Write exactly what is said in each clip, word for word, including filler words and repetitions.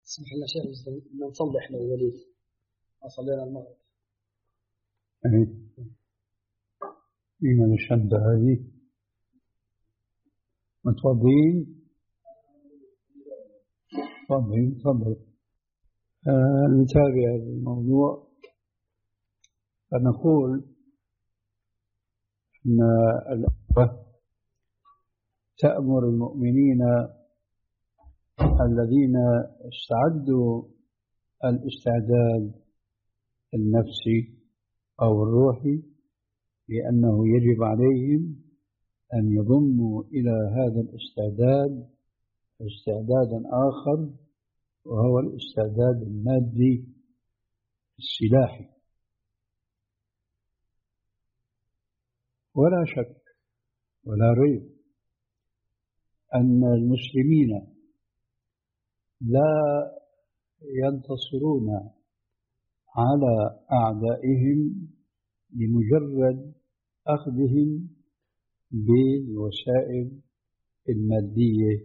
اسمح لنا شيخ نصلي احنا الوليد ما صلينا المغرب. يعني إيمان الشدة هذه متوضين تفضل تفضل. آه نتابع الموضوع فنقول أن الأخوة تأمر المؤمنين الذين استعدوا الاستعداد النفسي أو الروحي لأنه يجب عليهم أن يضموا إلى هذا الاستعداد استعدادا آخر وهو الاستعداد المادي السلاحي. ولا شك ولا ريب أن المسلمين لا ينتصرون على أعدائهم بمجرد أخذهم بالوسائل المادية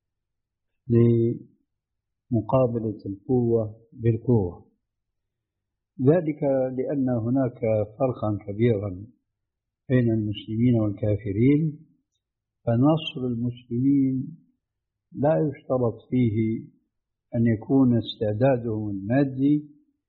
لمقابلة القوة بالقوة، ذلك لأن هناك فرقا كبيرا بين المسلمين والكافرين. فنصر المسلمين لا يشترط فيه أن يكون استعدادهم المادي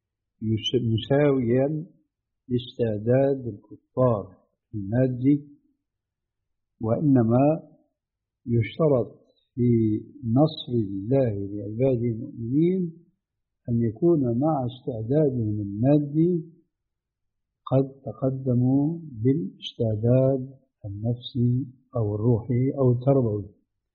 مساويا لاستعداد الكفار المادي، وإنما يشترط في نصر الله لعباده المؤمنين أن يكون مع استعدادهم المادي قد تقدموا بالاستعداد النفسي أو الروحي أو التربوي،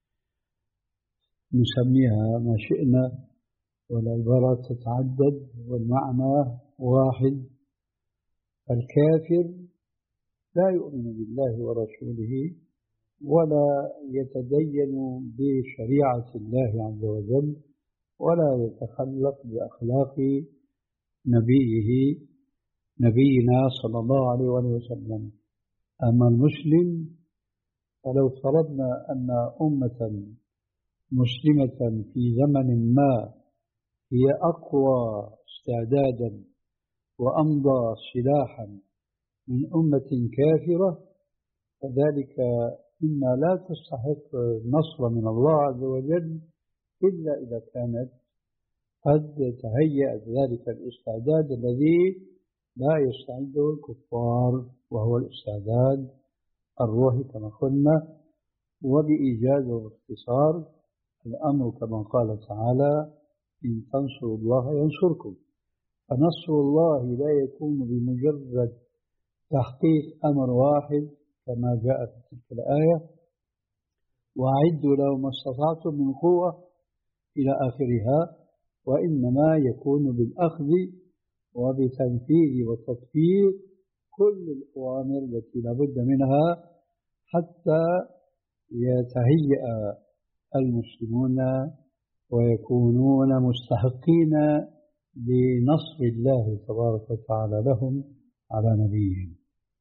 نسميها ما شئنا والعبارات تتعدد والمعنى واحد. الكافر لا يؤمن بالله ورسوله ولا يتدين بشريعة الله عز وجل ولا يتخلق بأخلاق نبيه نبينا صلى الله عليه وسلم. أما المسلم فلو فرضنا أن أمة مسلمة في زمن ما هي أقوى استعدادا وأمضى سلاحا من أمة كافرة، فذلك مما لا تستحق النصر من الله عز وجل إلا إذا كانت قد تهيأت ذلك الاستعداد الذي لا يستعده الكفار، وهو الاستعداد الروحي كما قلنا. وبإيجاز واختصار الأمر كما قال تعالى: إن تنصروا الله ينصركم. فنصر الله لا يكون بمجرد تحقيق أمر واحد كما جاء في تلك الآية: وأعدوا له ما استطعتم من قوة إلى آخرها، وإنما يكون بالأخذ وبتنفيذ وتطبيق كل الأوامر التي لابد منها حتى يتهيأ المسلمون ويكونون مستحقين لنصر الله تبارك وتعالى لهم على نبيهم.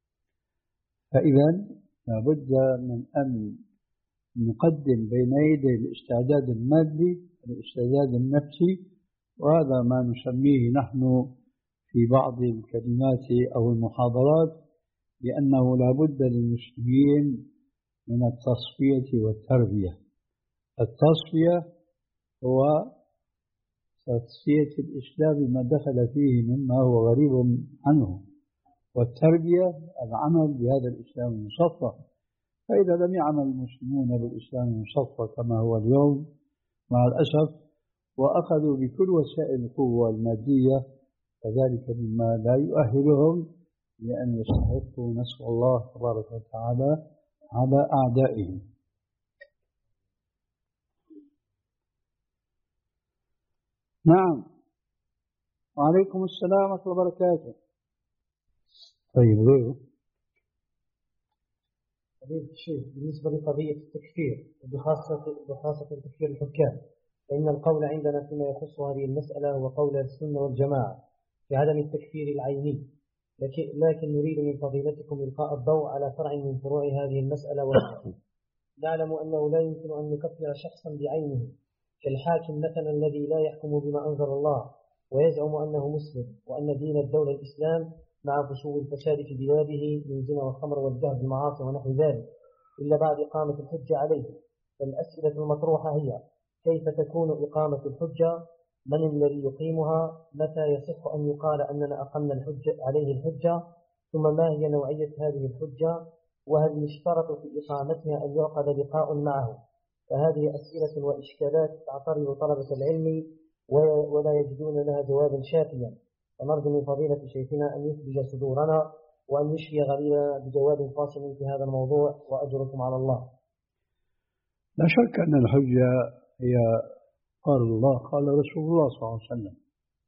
فإذا لابد من أن نقدم بين يدي الاستعداد المادي الاستعداد النفسي، وهذا ما نسميه نحن في بعض الكلمات أو المحاضرات بأنه لابد للمسلمين من التصفية والتربية. التصفية هو تصفية الإسلام ما دخل فيه مما هو غريب عنه، والتربية العمل بهذا الإسلام المصفى. فإذا لم يعمل المسلمون بالإسلام المصفى كما هو اليوم مع الأسف، وأخذوا بكل وسائل القوة المادية، فذلك مما لا يؤهلهم لأن يستحقوا نصر الله تبارك وتعالى على أعدائهم. نعم، وعليكم السلام ورحمة الله وبركاته. طيب غيره قضية الشيخ بالنسبة لقضية التكفير وبخاصة بخاصة تكفير الحكام، فإن القول عندنا فيما يخص هذه المسألة هو قول السنة والجماعة في عدم التكفير العيني، لكن, لكن نريد من فضيلتكم إلقاء الضوء على فرع من فروع هذه المسألة. ونعلم أنه لا يمكن أن نكفر شخصا بعينه كالحاكم مثلا الذي لا يحكم بما أنزل الله ويزعم أنه مسلم وأن دين الدولة الإسلام مع فشو الفساد في بلاده من زنا والخمر والجهل بالمعاصي ونحو ذلك إلا بعد إقامة الحجة عليه. فالأسئلة المطروحة هي: كيف تكون إقامة الحجة؟ من الذي يقيمها؟ متى يصح أن يقال أننا أقمنا الحجة عليه الحجة؟ ثم ما هي نوعية هذه الحجة؟ وهل يشترط في إقامتها أن يعقد لقاء معه؟ فهذه أسئلة وإشكالات تعترض طلبة العلم ولا يجدون لها جوابا شافيا، فنرجو من فضيلة شيخنا أن يثلج صدورنا وأن يشفي غليلنا بجواب فاصل في هذا الموضوع، وأجركم على الله. لا شك أن الحجة هي قال الله قال رسول الله صلى الله عليه وسلم.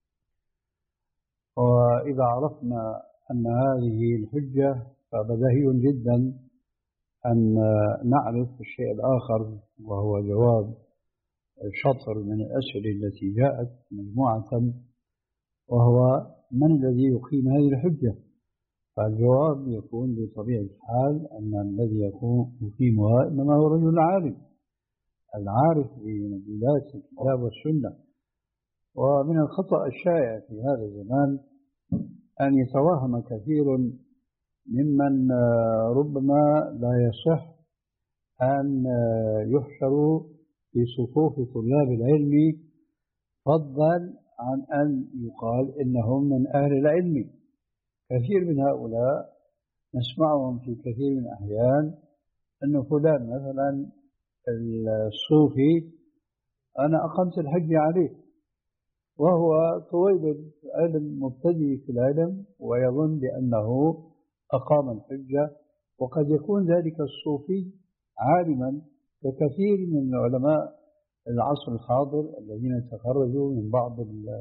وإذا عرفنا أن هذه الحجة فبديهي جدا أن نعرف الشيء الآخر، وهو جواب شطر من الأسئلة التي جاءت مجموعة، وهو من الذي يقيم هذه الحجة؟ فالجواب يكون بطبيعة الحال أن الذي يقوم يقيمها إنما هو رجل عالم العارف بمدلولات الكتاب والسنة. ومن الخطأ الشائع في هذا الزمان أن يتوهم كثير ممن ربما لا يصح أن يحشروا في صفوف طلاب العلم، فضلا عن أن يقال إنهم من أهل العلم. كثير من هؤلاء نسمعهم في كثير من الأحيان أن فلان مثلا الصوفي أنا أقمت الحج عليه، وهو طويل علم مبتدئ في العلم ويظن بأنه أقام الحجة، وقد يكون ذلك الصوفي عالما ككثير من علماء العصر الحاضر الذين تخرجوا من بعض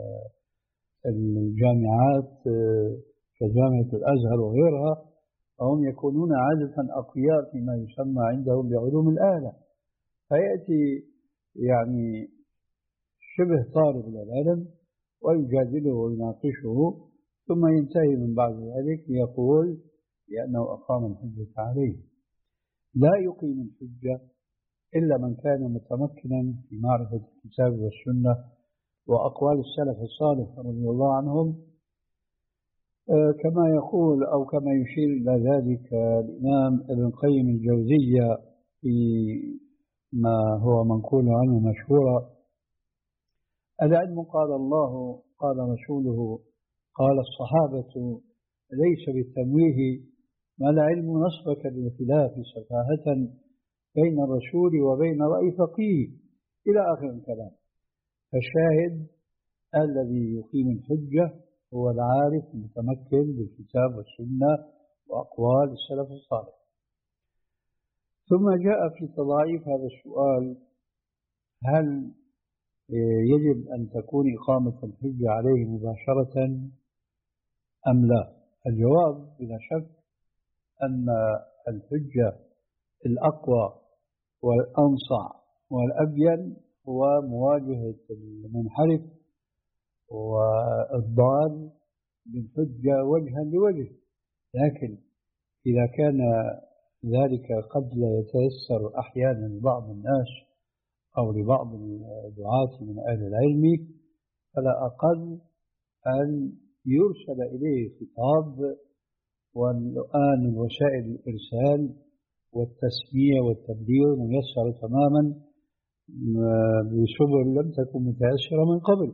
الجامعات كجامعة الأزهر وغيرها، وهم يكونون عادة أقوياء فيما يسمى عندهم بعلوم الآلة، فيأتي يعني شبه طالب للعلم ويجادله ويناقشه، ثم ينتهي من بعد ذلك يقول بأنه أقام الحجة عليه. لا يقيم الحجة إلا من كان متمكنا في معرفة الكتاب والسنة وأقوال السلف الصالح رضي الله عنهم، كما يقول أو كما يشير إلى ذلك الإمام ابن القيم الجوزية في ما هو منقول عنه مشهورا: العلم قال الله قال رسوله قال الصحابة ليس بالتمويه، ما العلم نصبك بالخلاف سفاهة بين الرسول وبين رأي فقيه، إلى آخر الكلام. فالشاهد الذي يقيم الحجة هو العارف المتمكن بالكتاب والسنة وأقوال السلف الصالح. ثم جاء في تضاعيف هذا السؤال: هل يجب أن تكون إقامة الحجة عليه مباشرة أم لا؟ الجواب بلا شك أن الحجة الأقوى والأنصع والأبين هو مواجهة المنحرف والضال بالحجة وجها لوجه. لكن إذا كان ذلك قد لا يتيسر أحيانا لبعض الناس أو لبعض الدعاة من أهل العلم، فلا أقل أن يرسل إليه خطاب، والآن وسائل الإرسال والتسمية والتبليغ ميسرة تماما بسبل لم تكن متيسرة من قبل.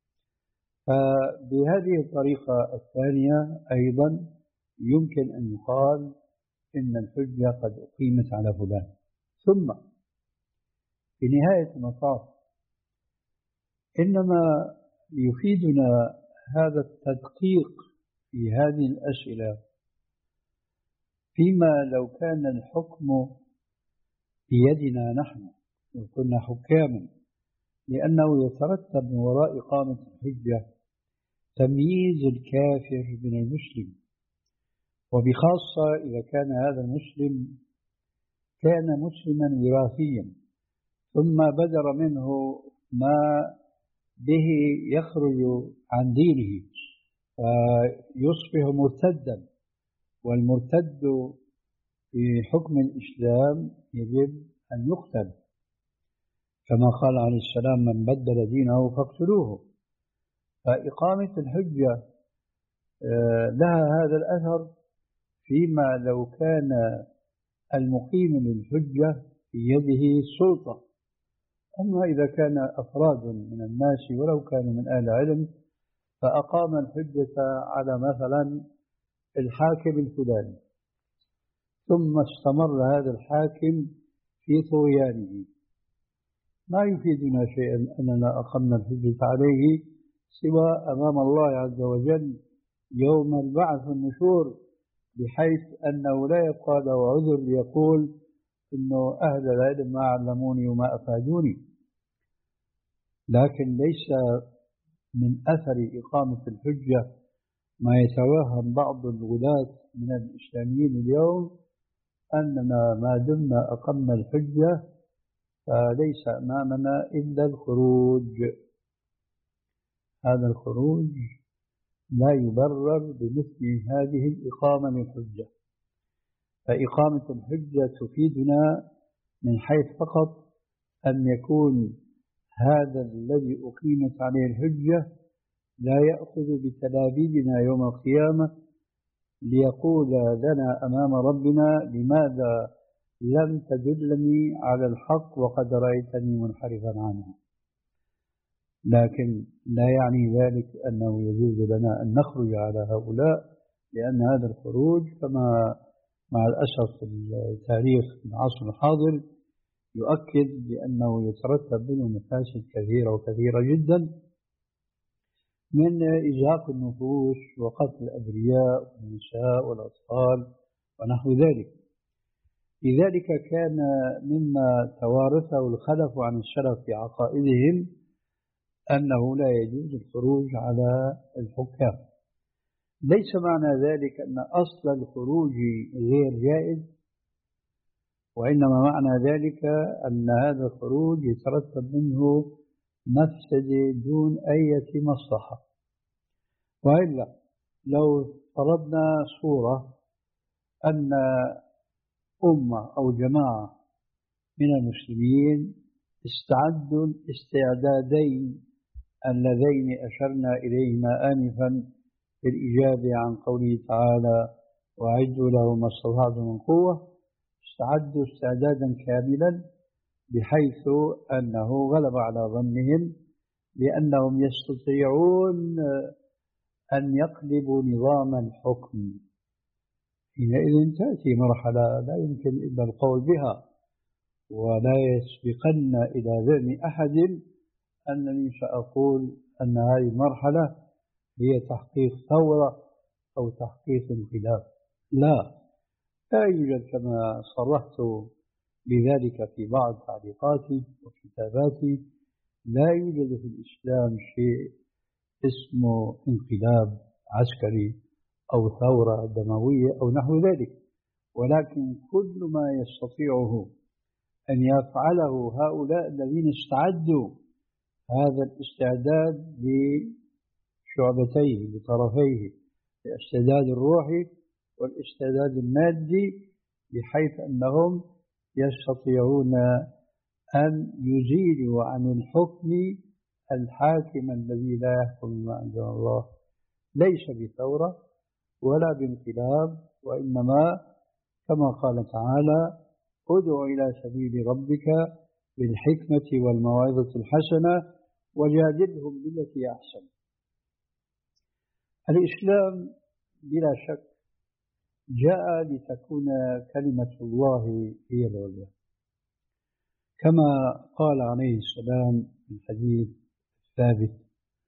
فبهذه الطريقة الثانية أيضا يمكن أن يقال إن الحجة قد أقيمت على فلان. ثم في نهاية المطاف إنما يفيدنا هذا التدقيق في هذه الأسئلة فيما لو كان الحكم بيدنا نحن وكنا حكاما، لأنه يترتب من وراء إقامة الحجة تمييز الكافر من المسلم، وبخاصة إذا كان هذا المسلم كان مسلما وراثيا ثم بدر منه ما به يخرج عن دينه فيصبح مرتدا، والمرتد في حكم الإسلام يجب أن يقتل. كما قال عليه السلام: من بدل دينه فاقتلوه. فإقامة الحجة لها هذا الأثر فيما لو كان المقيم للحجة في يده سلطة. أما إذا كان أفراد من الناس ولو كانوا من أهل علم فأقام الحجة على مثلا الحاكم الفلاني، ثم استمر هذا الحاكم في طغيانه، ما يفيدنا شيئا أننا أقمنا الحجة عليه سوى أمام الله عز وجل يوم البعث والنشور، بحيث أنه لا يبقى له عذر ليقول إنه أهل العلم ما علموني وما أفادوني. لكن ليس من أثر إقامة الحجة ما يتوهم بعض الولاة من الإسلاميين اليوم أننا ما دمنا أقمنا الحجة فليس أمامنا إلا الخروج. هذا الخروج لا يبرر بمثل هذه الإقامة للحجة. فإقامة الحجة تفيدنا من حيث فقط أن يكون هذا الذي أقيمت عليه الحجة لا يأخذ بتلابيبنا يوم القيامة ليقول لنا أمام ربنا: لماذا لم تدلني على الحق وقد رأيتني منحرفا عنه. لكن لا يعني ذلك أنه يجوز لنا أن نخرج على هؤلاء، لأن هذا الخروج كما مع الأسف التاريخ في العصر الحاضر يؤكد بأنه يترتب منه مفاسد كثيرة وكثيرة جدا، من إزهاق النفوس وقتل الأبرياء والنساء والأطفال ونحو ذلك. لذلك كان مما توارثه الخلف عن السلف في عقائدهم أنه لا يجوز الخروج على الحكام. ليس معنى ذلك أن أصل الخروج غير جائز، وإنما معنى ذلك أن هذا الخروج يترتب منه مفسدة دون أي مصلحة. وإلا لو فرضنا صورة أن أمة أو جماعة من المسلمين استعدوا الاستعدادين اللذين أشرنا إليهما آنفا في الإجابة عن قوله تعالى: وأعدوا له ما استطعتم من قوة، استعدوا استعدادا كاملا بحيث أنه غلب على ظنهم بأنهم يستطيعون أن يقلبوا نظام الحكم. حينئذ تأتي مرحلة لا يمكن إلا القول بها، ولا يسبقن إلى ذهن أحد أنني سأقول أن هذه المرحلة هي تحقيق ثورة أو تحقيق انقلاب. لا، لا يوجد كما صرحت بذلك في بعض تعليقاتي وكتاباتي، لا يوجد في الإسلام شيء اسمه انقلاب عسكري أو ثورة دموية أو نحو ذلك، ولكن كل ما يستطيعه أن يفعله هؤلاء الذين استعدوا هذا الاستعداد بشعبتيه بطرفيه، الاستعداد الروحي والاستعداد المادي، بحيث أنهم يستطيعون أن يزيلوا عن الحكم الحاكم الذي لا يحكم ما أنزل الله، ليس بثورة ولا بانقلاب، وإنما كما قال تعالى: ادع إلى سبيل ربك بالحكمة والموعظة الحسنة وجادلهم بالتي أحسن. الإسلام بلا شك جاء لتكون كلمة الله هي العليا، كما قال عليه السلام في الحديث الثابت: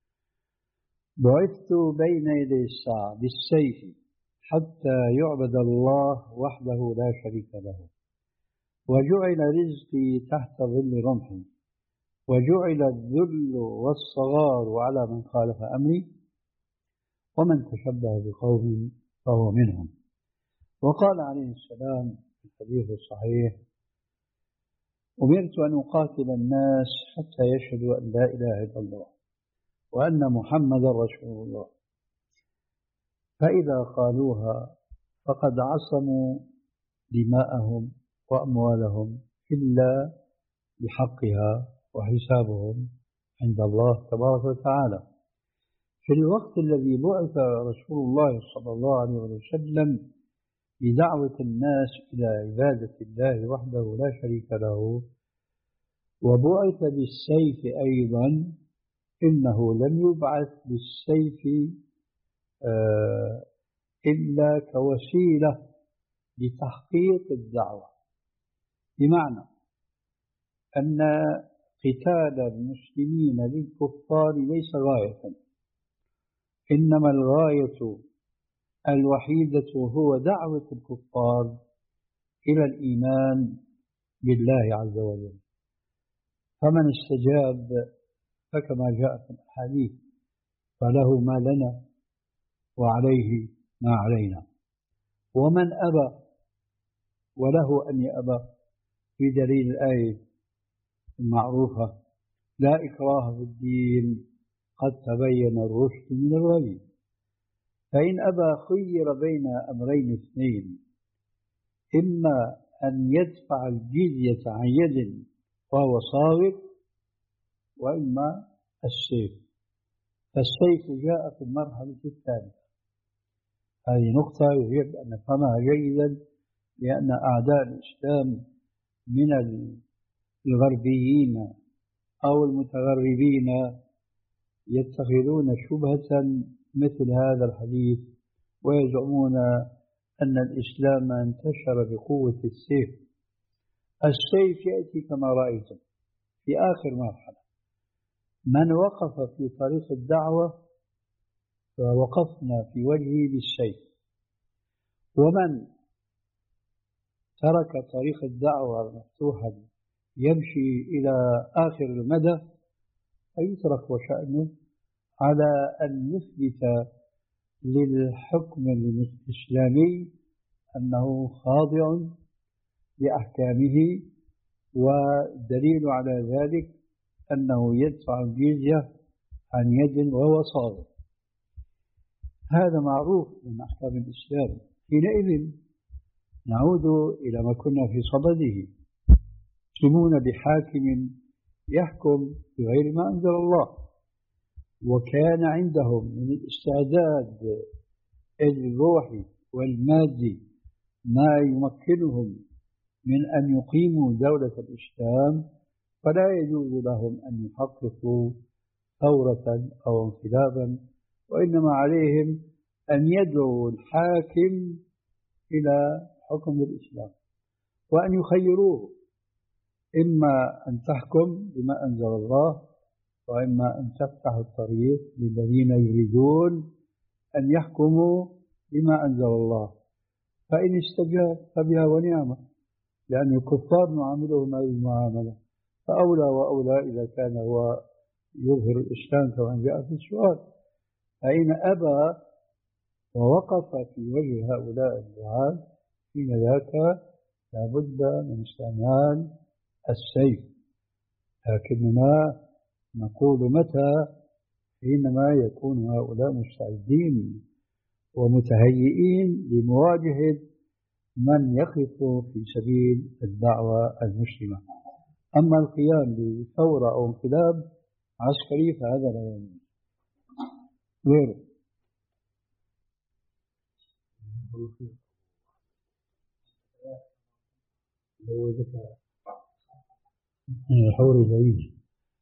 بعثت بين يدي الساعة بالسيف حتى يعبد الله وحده لا شريك له، وجعل رزقي تحت ظل رمحي، وجعل الذل والصغار على من خالف أمري، ومن تشبه بقوم فهو منهم. وقال عليه السلام في الحديث الصحيح: أمرت أن أقاتل الناس حتى يشهدوا أن لا إله إلا الله وأن محمدا رسول الله، فإذا قالوها فقد عصموا دماءهم وأموالهم إلا بحقها وحسابهم عند الله تبارك وتعالى. في الوقت الذي بعث رسول الله صلى الله عليه وسلم بدعوة الناس إلى عبادة الله وحده لا شريك له، وبعث بالسيف أيضا، إنه لم يبعث بالسيف آه إلا كوسيلة لتحقيق الدعوة، بمعنى أن قتال المسلمين للكفار ليس غاية، إنما الغاية الوحيدة هو دعوة الكفار إلى الإيمان بالله عز وجل. فمن استجاب فكما جاء في الحديث فله ما لنا وعليه ما علينا، ومن أبى وله أن يأبى، في دليل الآية المعروفة: لا إكراه في الدين قد تبين الرشد من الغي. فإن أبى خير بين أمرين اثنين: إما أن يدفع الجزية عن يد وهو صاغر، وإما السيف. فالسيف جاء في المرحلة الثالثة. هذه نقطة يجب أن نفهمها جيدا، لأن أعداء الإسلام من الغربيين أو المتغربين يتخذون شبهة مثل هذا الحديث، ويزعمون أن الإسلام انتشر بقوة السيف. السيف يأتي كما رأيتم في آخر مرحلة. من وقف في طريق الدعوة فوقفنا في وجهه بالسيف، ومن ترك طريق الدعوة مفتوحا يمشي إلى آخر المدى فيترك وشأنه، على أن يثبت للحكم الإسلامي أنه خاضع لأحكامه، ودليل على ذلك أنه يدفع الجزية عن يد وهو صاغر. هذا معروف من أحكام الإسلام. حينئذ نعود إلى ما كنا في صدده: يحكمون بحاكم يحكم بغير ما أنزل الله، وكان عندهم من الاستعداد الروحي والمادي ما يمكنهم من أن يقيموا دولة الإسلام، فلا يجوز لهم أن يحققوا ثورة أو انقلابا، وإنما عليهم أن يدعوا الحاكم إلى حكم الإسلام وأن يخيروه: إما أن تحكم بما أنزل الله، وإما أن تفتح الطريق للذين يريدون أن يحكموا بما أنزل الله. فإن استجاب فبها ونعمة، لأن الكفار نعاملهم هذه المعاملة، فأولى وأولى إذا كان هو يظهر الإسلام كما جاء في السؤال. فإن أبى ووقف في وجه هؤلاء الدعاة حين ذاك لابد من استعمال السيف. لكننا نقول متى؟ حينما يكون هؤلاء مستعدين ومتهيئين لمواجهة من يقف في سبيل الدعوة المسلمة. أما القيام بثورة أو انقلاب عسكري فهذا لا يجوز غيره. حوري بعيد.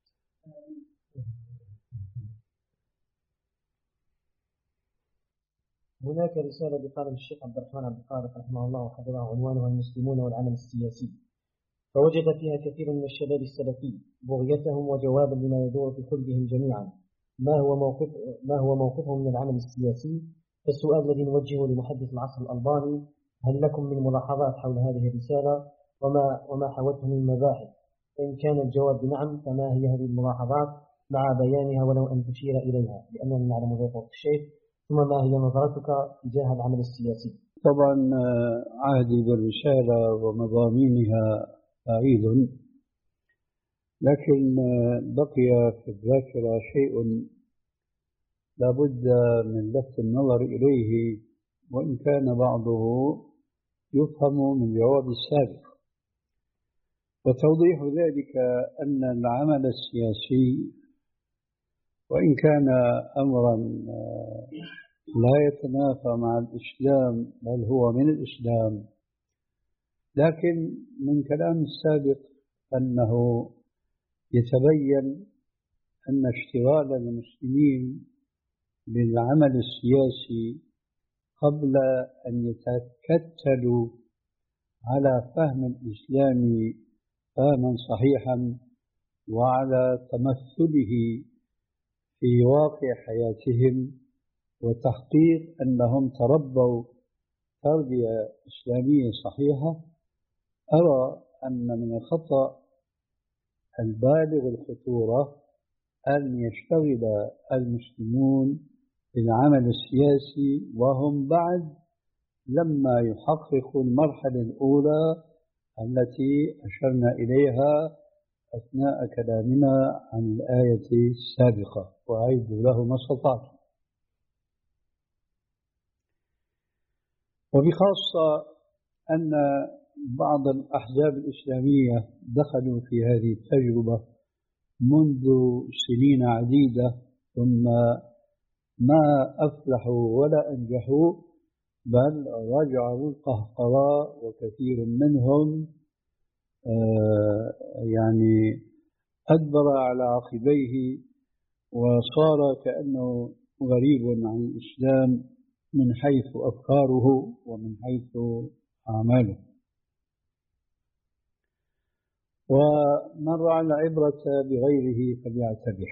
هناك رسالة بقلم الشيخ عبد الرحمن عبد الخالق رحمه الله وحفظه، عنوانها المسلمون والعمل السياسي، فوجد فيها كثير من الشباب السلفي بغيتهم وجوابا لما يدور في قلبهم جميعا: ما هو موقف ما هو موقفهم من العمل السياسي؟ فالسؤال الذي نوجهه لمحدث العصر الألباني: هل لكم من ملاحظات حول هذه الرسالة وما وما حوته من مباحث؟ إن كان الجواب بنعم فما هي هذه الملاحظات مع بيانها ولو أن تشير إليها، لأننا نعلم ضيفة الشيخ. ثم ما هي نظرتك تجاه العمل السياسي؟ طبعا عهدي بالرسالة ومضامينها بعيد، لكن بقي في الذاكرة شيء لابد من لفت النظر إليه، وإن كان بعضه يفهم من جواب السابق. وتوضيح ذلك أن العمل السياسي وإن كان أمرا لا يتنافى مع الإسلام بل هو من الإسلام، لكن من كلام السابق أنه يتبين أن اشتغال المسلمين بالعمل السياسي قبل أن يتكتلوا على فهم الإسلام فهما صحيحا وعلى تمثله في واقع حياتهم وتحقيق أنهم تربوا تربية إسلامية صحيحة، أرى أن من الخطأ البالغ الخطورة أن يشتغل المسلمون بالعمل السياسي وهم بعد لما يحققوا المرحلة الأولى التي أشرنا إليها أثناء كلامنا عن الآية السابقة، وأعيدوا له ما استطعتم. وبخاصة أن بعض الأحزاب الإسلامية دخلوا في هذه التجربة منذ سنين عديدة ثم ما أفلحوا ولا أنجحوا، بل رجعوا القهقراء وكثير منهم آه يعني أدبر على عقبيه وصار كأنه غريب عن الإسلام من حيث أفكاره ومن حيث أعماله. ومن رأى العبرة بغيره فليعتبر.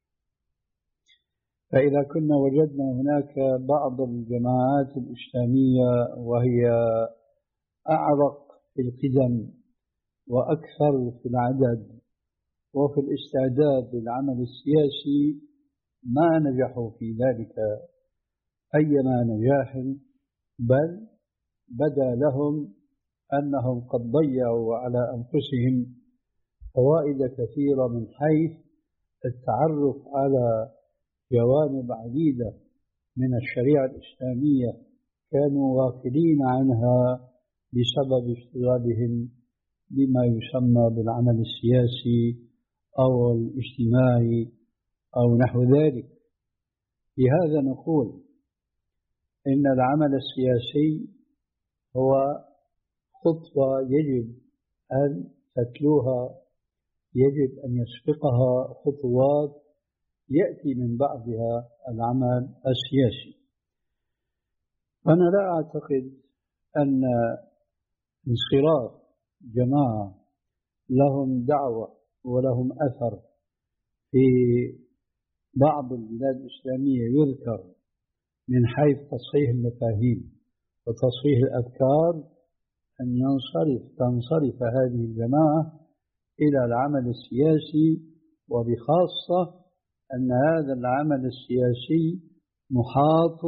فإذا كنا وجدنا هناك بعض الجماعات الإسلامية وهي أعرق في القدم وأكثر في العدد وفي الاستعداد للعمل السياسي ما نجحوا في ذلك أيما نجاح، بل بدا لهم أنهم قد ضيعوا على أنفسهم فوائد كثيرة من حيث التعرف على جوانب عديدة من الشريعة الإسلامية كانوا غافلين عنها بسبب اشتغالهم بما يسمى بالعمل السياسي أو الاجتماعي أو نحو ذلك. لهذا نقول إن العمل السياسي هو خطوة يجب أن تتلوها، يجب أن يسبقها خطوات يأتي من بعدها العمل السياسي. أنا لا أعتقد أن انصراف جماعة لهم دعوة ولهم أثر في بعض البلاد الإسلامية يذكر من حيث تصحيح المفاهيم وتصحيح الأفكار أن ينصرف تنصرف هذه الجماعة إلى العمل السياسي، وبخاصة أن هذا العمل السياسي محاط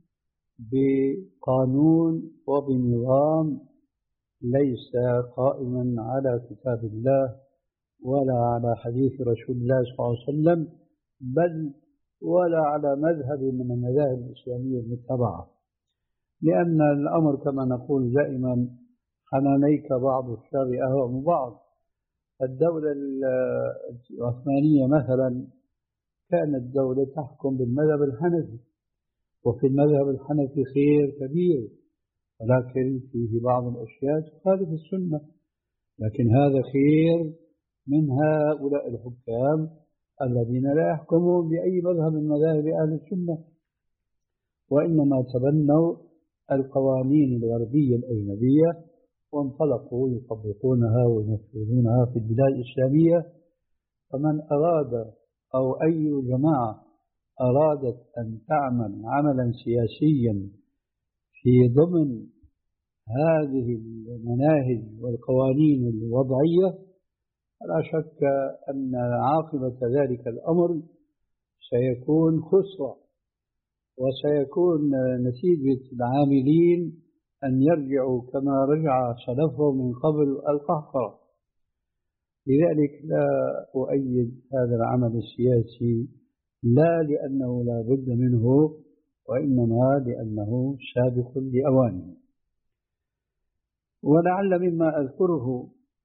بقانون وبنظام ليس قائما على كتاب الله ولا على حديث رسول الله صلى الله عليه وسلم، بل ولا على مذهب من المذاهب الإسلامية المتبعة. لأن الأمر كما نقول دائما حنانيك بعض الشر أهوى بعض. الدولة العثمانية مثلا كانت دولة تحكم بالمذهب الحنفي، وفي المذهب الحنفي خير كبير، ولكن فيه بعض الأشياء تخالف السنة، لكن هذا خير من هؤلاء الحكام الذين لا يحكمون بأي مذهب من مذاهب أهل السنة، وإنما تبنوا القوانين الغربية الأجنبية وانطلقوا يطبقونها وينفذونها في البلاد الإسلامية. فمن أراد أو أي جماعة أرادت أن تعمل عملا سياسيا في ضمن هذه المناهج والقوانين الوضعية لا شك أن عاقبة ذلك الأمر سيكون خسرة، وسيكون نتيجة العاملين أن يرجعوا كما رجع سلفهم من قبل القهقرة. لذلك لا أؤيد هذا العمل السياسي، لا لأنه لا بد منه، وإنما لأنه سابق لأوانه. ولعل مما أذكره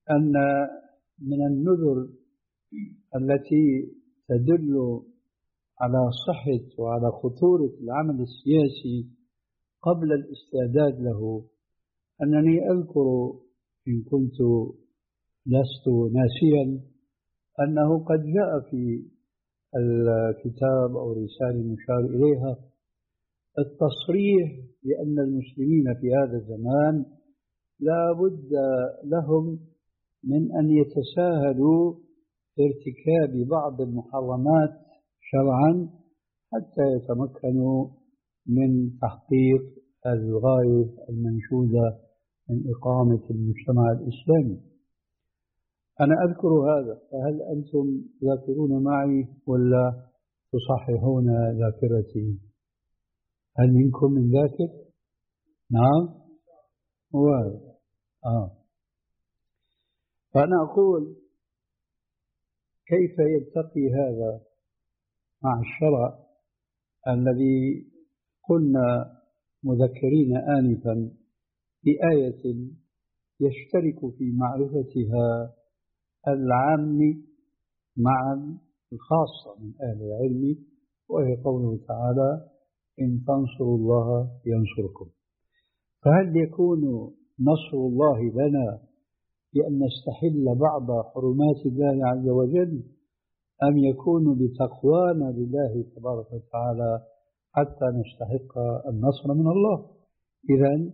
أن من النذر التي تدل على صحة وعلى خطورة العمل السياسي قبل الاستعداد له أنني أذكر إن كنت لست ناسيا أنه قد جاء في الكتاب أو الرسالة المشار إليها التصريح بأن المسلمين في هذا الزمان لا بد لهم من أن يتساهلوا في ارتكاب بعض المحرمات شرعا حتى يتمكنوا من تحقيق الغاية المنشودة من إقامة المجتمع الإسلامي. أنا أذكر هذا، فهل أنتم ذاكرون معي ولا تصححون ذاكرتي؟ هل منكم من ذاكر؟ نعم؟ هو آه. فأنا أقول كيف يلتقي هذا مع الشرع الذي قلنا مذكرين آنفا بآية يشترك في معرفتها العام مع الخاصة من أهل العلم، وهي قوله تعالى إن تنصروا الله ينصركم. فهل يكون نصر الله لنا بأن نستحل بعض حرمات الله عز وجل، أم يكون بتقوانا لله تبارك وتعالى حتى نستحق النصر من الله؟ إذن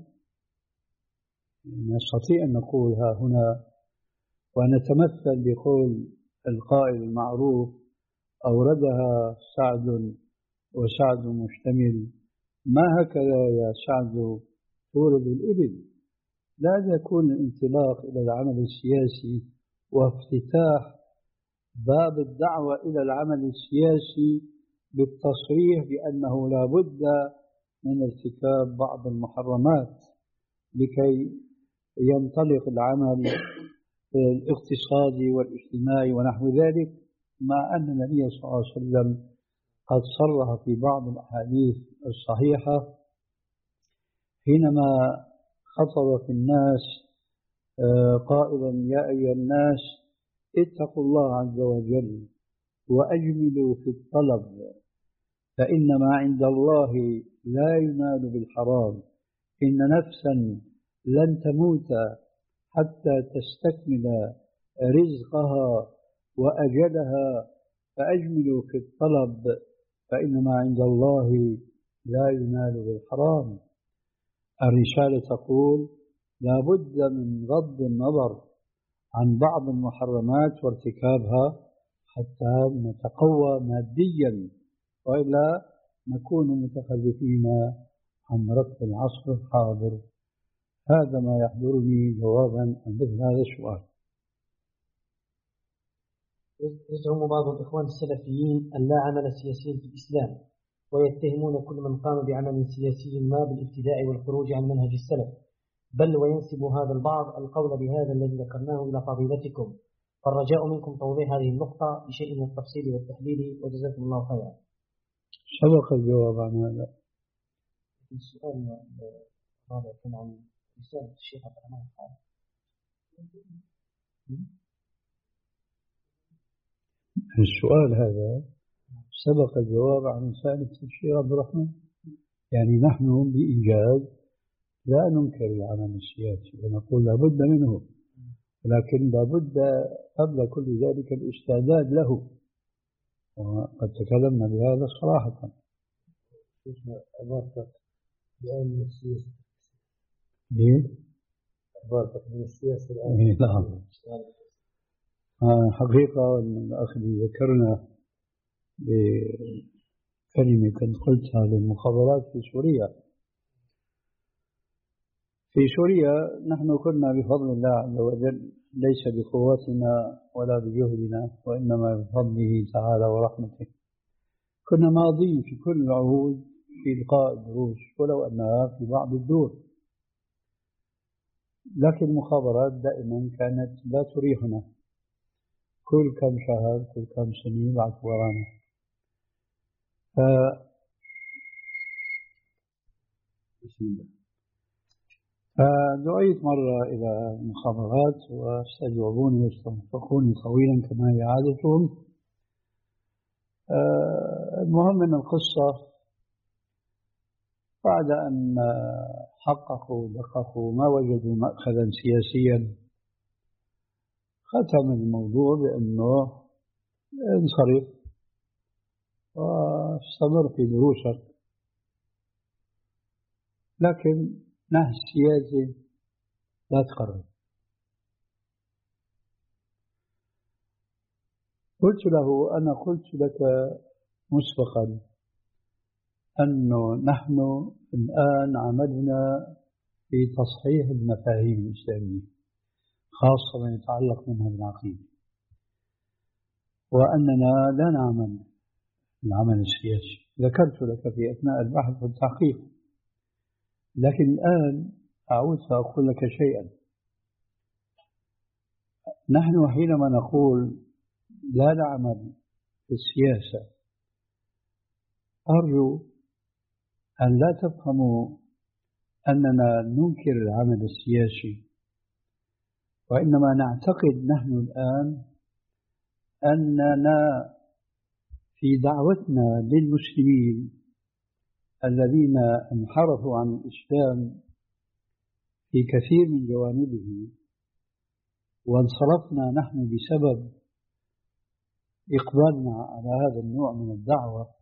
نستطيع أن نقول ها هنا ونتمثل بقول القائل المعروف أوردها سعد وسعد مشتمل، ما هكذا يا سعد تورد الإبل. لا يكون الانطلاق إلى العمل السياسي وافتتاح باب الدعوة إلى العمل السياسي بالتصريح بأنه لا بد من ارتكاب بعض المحرمات لكي ينطلق العمل الاقتصادي والاجتماعي ونحو ذلك، مع أن النبي صلى الله عليه وسلم قد صرح في بعض الأحاديث الصحيحة حينما خطب في الناس قائلا يا أيها الناس اتقوا الله عز وجل وأجملوا في الطلب فإن ما عند الله لا ينال بالحرام، إن نفسا لن تموت حتى تستكمل رزقها وأجلها فأجملوا في الطلب فإن ما عند الله لا ينال بالحرام. الرسالة تقول لا بد من غض النظر عن بعض المحرمات وارتكابها حتى نتقوى ماديا، وإلا نكون متخلفين عن ركب العصر الحاضر. هذا ما يحضرني جوابا عن مثل هذا السؤال. يزعم بعض الإخوان السلفيين أن لا عمل سياسي في الإسلام، ويتهمون كل من قام بعمل سياسي ما بالابتداع والخروج عن منهج السلف، بل وينسب هذا البعض القول بهذا الذي ذكرناه إلى فضيلتكم، فالرجاء منكم توضيح هذه النقطة بشيء من التفصيل والتحليل، وجزاكم الله خيرا. سبق الجواب عن هذا. السؤال هذا كان عن رسالة الشيخ عبد الرحمن الخالد. السؤال هذا سبق الجواب عن رسالة الشيخ عبد الرحمن. يعني نحن بإيجاز لا ننكر العمل السياسي ونقول لابد منه، لكن لابد قبل كل ذلك الاستعداد له، وقد تكلمنا بهذا صراحة. عبارتك بأن السياسة ليه؟ عبارتك من السياسة الآن. نعم. حقيقة الأخ ذكرنا بكلمة كنت قلتها للمخابرات في سوريا. في سوريا نحن كنا بفضل الله عز وجل ليس بقوتنا ولا بجهدنا، وإنما بفضله تعالى ورحمته، كنا ماضين في كل العهود في إلقاء الدروس ولو أنها في بعض الدور، لكن المخابرات دائما كانت لا تريحنا، كل كم شهر كل كم سنة بعد ورانا. ف فدعيت مرة إلى المخابرات واستجوبوني واستنطقوني طويلا كما هي عادتهم. المهم أن القصة بعد أن حققوا دققوا ما وجدوا مأخذا سياسيا، ختم الموضوع بأنه انصرف واستمر في دروسك، لكن نهج سياسي لا تقرب. قلت له: أنا قلت لك مسبقا أنه نحن الآن عملنا في تصحيح المفاهيم الإسلامية خاصة ما يتعلق منها بالعقيدة، وأننا لا نعمل العمل السياسي. ذكرت لك في أثناء البحث والتحقيق، لكن الآن أعود فأقول لك شيئا. نحن حينما نقول لا نعمل في السياسة، أرجو أن لا تفهموا أننا ننكر العمل السياسي، وإنما نعتقد نحن الآن أننا في دعوتنا للمسلمين الذين انحرفوا عن الإسلام في كثير من جوانبه، وانصرفنا نحن بسبب إقبالنا على هذا النوع من الدعوة،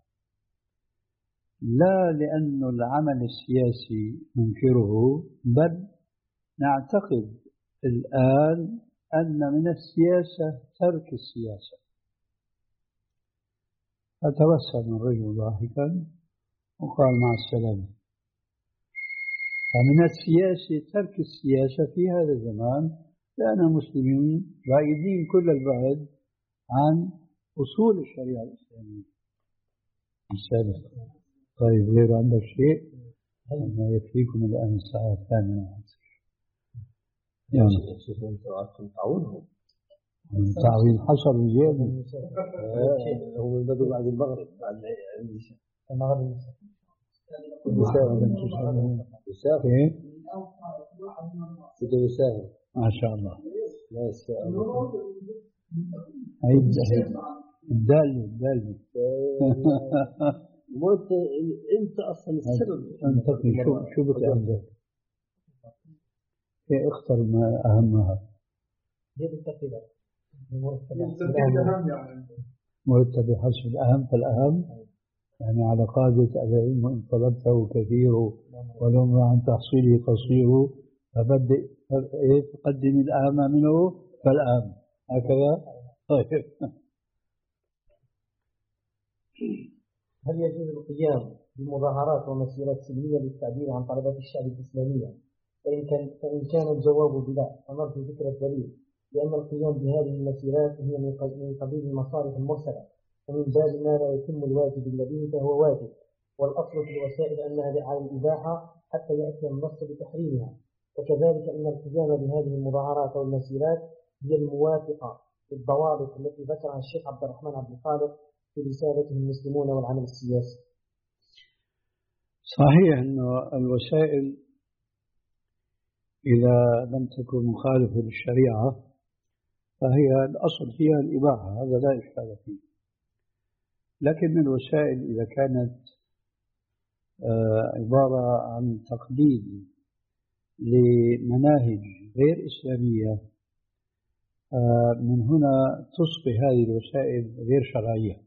لا لأن العمل السياسي ننكره، بل نعتقد الآن أن من السياسة ترك السياسة. فتبسم الرجل ضاحكا وقال: مع السلامة. فمن السياسة ترك السياسة في هذا الزمان، لأن المسلمين بعيدين كل البعد عن أصول الشريعة الإسلامية. السادس. طيب، غير عندك شيء؟ ما يكفيكم الآن الساعة الثامنة. يعني شوف أنتم تعاونهم تعويض حصل رجالي هم بدوا بعد المغرب، بعد العشاء. المغرب يسافر يسافر ايه بدو يسافر ما شاء الله. لا يسافر عيد الدالي الدالي وانت انت اصلا السبب. انت شو شو بدك عندك؟ ايه اختر ما اهمها. هي بالترتيب مرتب حسب الأهم فالأهم، يعني على قاعدة العلم إن طلبته كثير ولو عن تحصيله قصير، فبدأ تقدم الأهم منه فالأهم، هكذا. طيب، هل يجوز القيام بمظاهرات ومسيرات سلمية للتعبير عن طلبات الشعب الإسلامية؟ فإن كان فإن كان الجواب بلا، فنرجو ذكر الدليل، لأن القيام بهذه المسيرات هي من قبيل المصالح المرسلة، ومن باب ما لا يتم الواجب الذي فهو واجب، والأصل في الوسائل أنها على الإباحة حتى يأتي النص بتحريمها. وكذلك أن القيام بهذه المظاهرات والمسيرات هي الموافقة للضوابط التي ذكرها الشيخ عبد الرحمن عبد الخالق في رسالته المسلمون والعمل السياسي. صحيح أن الوسائل إذا لم تكن مخالفة للشريعة فهي الأصل فيها الإباحة، هذا لا إشكال فيه. لكن الوسائل إذا كانت عبارة عن تقليد لمناهج غير إسلامية، من هنا تصبح هذه الوسائل غير شرعية.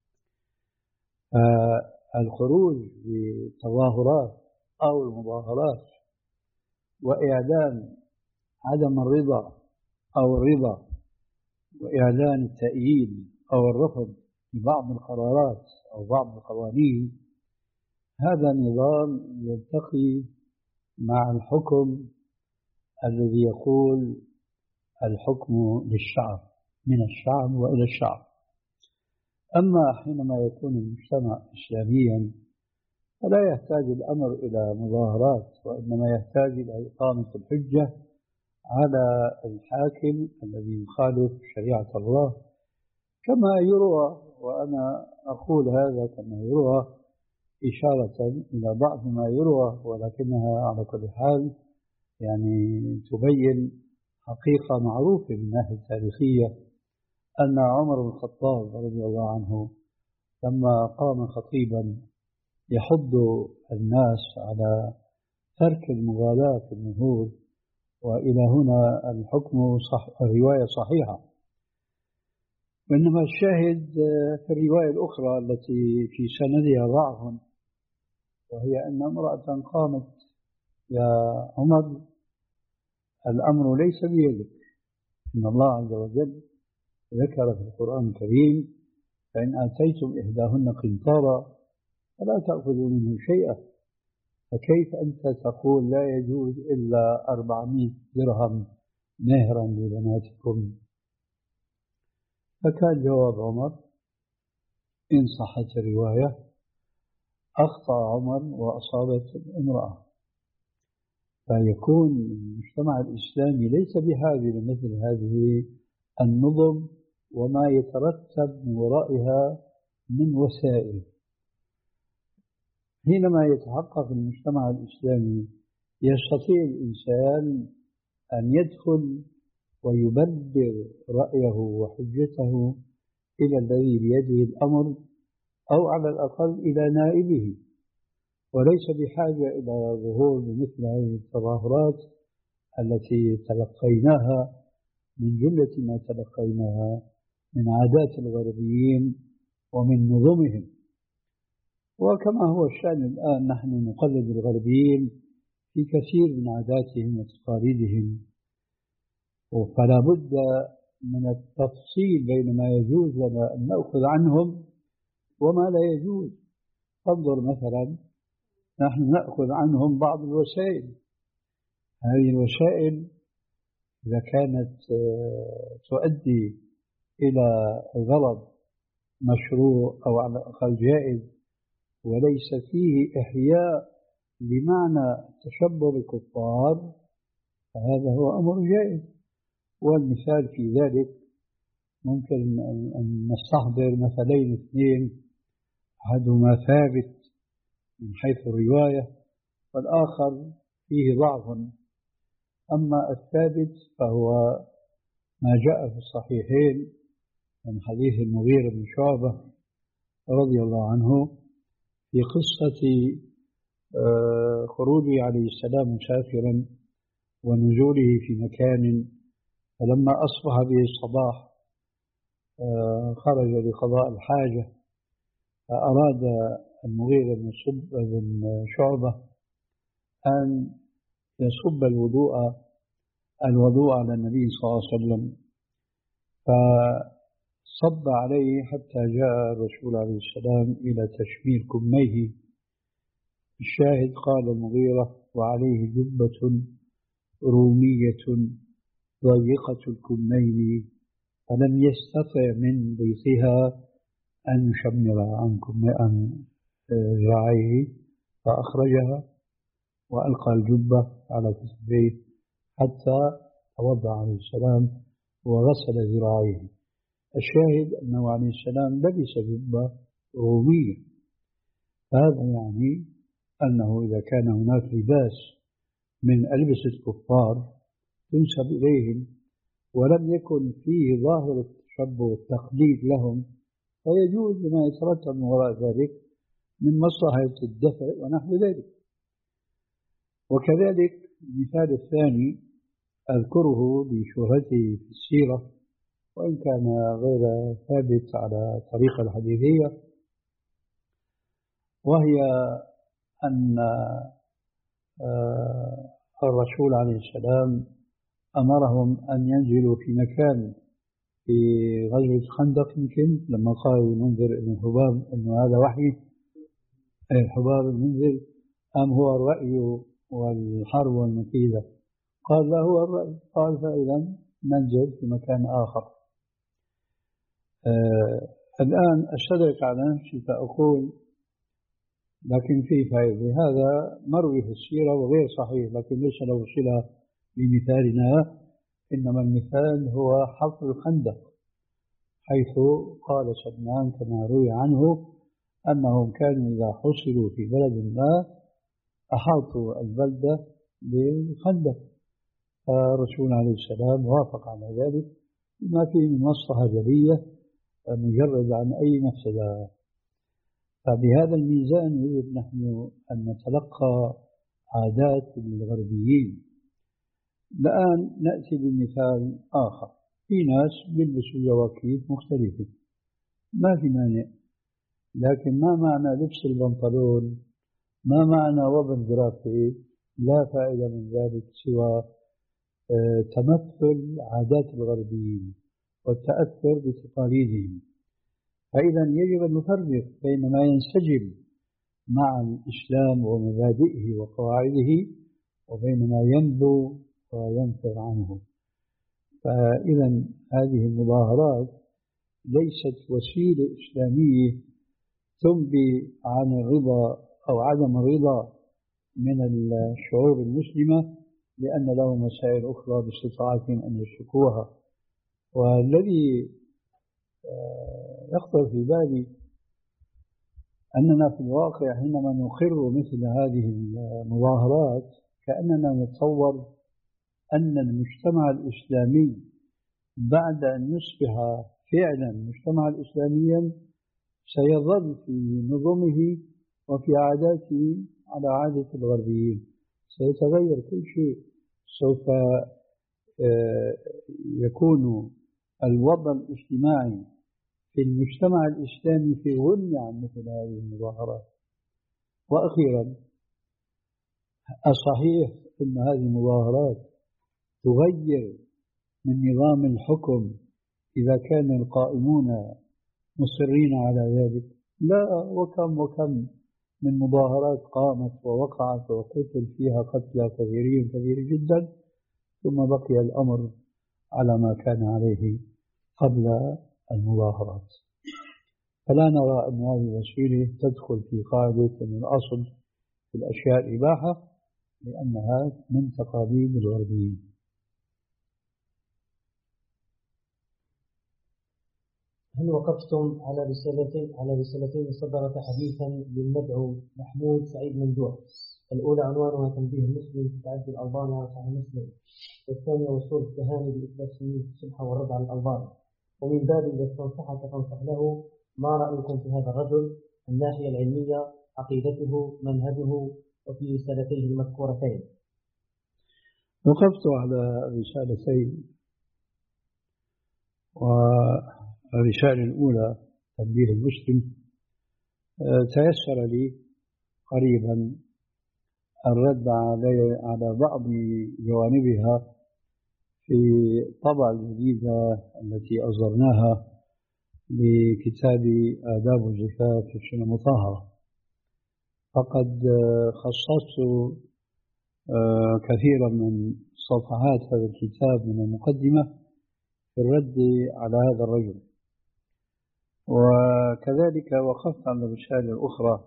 الخروج بتظاهرات أو المظاهرات وإعلان عدم الرضا أو الرضا وإعلان التأييد أو الرفض ببعض القرارات أو بعض القوانين، هذا نظام يلتقي مع الحكم الذي يقول الحكم للشعب، من الشعب وإلى الشعب. أما حينما يكون المجتمع إسلاميا فلا يحتاج الأمر إلى مظاهرات، وإنما يحتاج إلى إقامة الحجة على الحاكم الذي يخالف شريعة الله، كما يروى، وأنا أقول هذا كما يروى إشارة إلى بعض ما يروى، ولكنها على كل حال يعني تبين حقيقة معروفة من الناحية التاريخية أن عمر بن الخطاب رضي الله عنه لما قام خطيبا يحض الناس على ترك المغالاة في النهوض، وإلى هنا الحكم صح، الرواية صحيحة. وإنما الشاهد في الرواية الأخرى التي في سندها ضعف، وهي أن امرأة قامت: يا عمر، الأمر ليس بيدك، إن الله عز وجل ذكر في القرآن الكريم: فإن آتيتم إحداهن قنطارا فلا تأخذوا منه شيئا، فكيف أنت تقول لا يجوز إلا أربعمائة درهم مهرا لبناتكم؟ فكان جواب عمر إن صحت الرواية: أخطأ عمر وأصابت الامرأة. فيكون المجتمع الإسلامي ليس بحاجة لمثل هذه النظم وما يترتب من ورائها من وسائل. حينما يتحقق المجتمع الإسلامي يستطيع الإنسان أن يدخل ويبلغ رأيه وحجته إلى الذي بيده الأمر، أو على الأقل إلى نائبه، وليس بحاجة إلى ظهور بمثل هذه التظاهرات التي تلقيناها من جملة ما تلقيناها من عادات الغربيين ومن نظمهم. وكما هو الشأن الآن نحن نقلد الغربيين في كثير من عاداتهم وتقاليدهم، فلا بد من التفصيل بين ما يجوز لنا أن نأخذ عنهم وما لا يجوز. انظر مثلا، نحن نأخذ عنهم بعض الوسائل، هذه الوسائل إذا كانت تؤدي إلى غرض مشروع أو على الأقل جائز وليس فيه إحياء لمعنى تشبه بالكفار، فهذا هو أمر جائز. والمثال في ذلك ممكن أن نستحضر مثلين اثنين، أحدهما ثابت من حيث الرواية والآخر فيه ضعف. أما الثابت فهو ما جاء في الصحيحين من حديث المغيرة بن شعبة رضي الله عنه في قصة خروجه عليه السلام مسافرا ونزوله في مكان، فلما أصبح به الصباح خرج لقضاء الحاجة، فأراد المغيرة بن شعبة أن يصب الوضوء الوضوء على النبي صلى الله عليه وسلم، فصب عليه حتى جاء الرسول عليه السلام إلى تشمير كميه. الشاهد قال المغيرة: وعليه جبة رومية ضيقة الكمين، فلم يستطع من ضيقها أن يشمر عن ذراعيه، فأخرجها وألقى الجبة على كتفيه حتى توضأ عليه السلام وغسل ذراعيه. الشاهد أنه عليه السلام لبس جبة رومية، هذا يعني أنه إذا كان هناك لباس من ألبسة الكفار تنسب إليهم ولم يكن فيه ظاهر التشبه والتقليد لهم، فيجوز لما يترتب من وراء ذلك من مصلحة الدفع ونحو ذلك. وكذلك المثال الثاني أذكره بشهرته في السيرة وإن كان غير ثابت على طريقة الحديثية، وهي أن الرسول عليه السلام أمرهم أن ينزلوا في مكان في غزوة خندق، يمكن لما قال المنذر بن الحباب أنه هذا وحي، الحباب المنذر أم هو الرأي والحرب والمكيدة؟ قال لا، هو الرأي. قال فإذا ننزل في مكان آخر. آه الآن أشترك على نفسي فأقول لكن في فائدة، هذا مروي في السيرة وغير صحيح لكن ليس له صلة بمثالنا، إنما المثال هو حفر الخندق، حيث قال سلمان كما روي عنه أنهم كانوا إذا حصلوا في بلد ما أحاطوا البلدة بالخندق، فالرسول عليه السلام وافق على ذلك ما فيه من مصلحة جلية مجرد عن أي مفسدة. فبهذا الميزان يجب نحن أن نتلقى عادات الغربيين. الآن نأتي بمثال آخر. في ناس يلبسوا جواكيت مختلفة، ما في مانع، لكن ما معنى لبس البنطلون، ما معنى وضع الجرافيت، لا فائدة من ذلك سوى تمثل عادات الغربيين والتأثر بتقاليدهم. فإذا يجب أن نفرق بين ما ينسجم مع الإسلام ومبادئه وقواعده وبين ما ينبو وينفر عنه. فإذا هذه المظاهرات ليست وسيلة إسلامية تنبي عن الرضا أو عدم الرضا من الشعوب المسلمة لأن لهم مسائل أخرى باستطاعتهم أن يشركوها. والذي يخطر في بالي أننا في الواقع حينما نقر مثل هذه المظاهرات كأننا نتصور أن المجتمع الإسلامي بعد أن يصبح فعلا مجتمعا إسلاميا سيظل في نظمه وفي عاداته على عادة الغربيين، سيتغير كل شيء، سوف يكون الوضع الاجتماعي في المجتمع الإسلامي في غنى عن مثل هذه المظاهرات. وأخيرا، الصحيح أن هذه المظاهرات تغير من نظام الحكم إذا كان القائمون مصرين على ذلك؟ لا، وكم وكم من مظاهرات قامت ووقعت وقتل فيها قتلى كثيرين كثير جدا ثم بقي الأمر على ما كان عليه قبل المظاهرات. فلا نرى أن هذه وسيلة تدخل في قاعدة أن الأصل في الأشياء الإباحة لأنها من تقاليد الغربيين. هل وقفتم على رسالتين على رسالتين صدرت حديثا للمدعو محمود سعيد ممدوح؟ الأولى عنوانها تنبيه المسلم في تعدي الألباني على صحيح مسلم، والثانية وصول التهاني بالإفلاسيين الصبح والرد على الألباني. ومن باب إذا استنصحك فانصح له، ما رأيكم في هذا الرجل؟ الناحية العلمية، عقيدته، منهجه، وفي رسالتيه المذكورتين. وقفت على رسالتين، والرسالة الأولى تنبيه المسلم تيسر لي قريبا الرد على بعض جوانبها في طبعة الجديدة التي أصدرناها لكتاب آداب الزكاة في السنة المطهرة. فقد خصصت كثيرا من صفحات هذا الكتاب من المقدمة في الرد على هذا الرجل، وكذلك وقفت على الرسالة الأخرى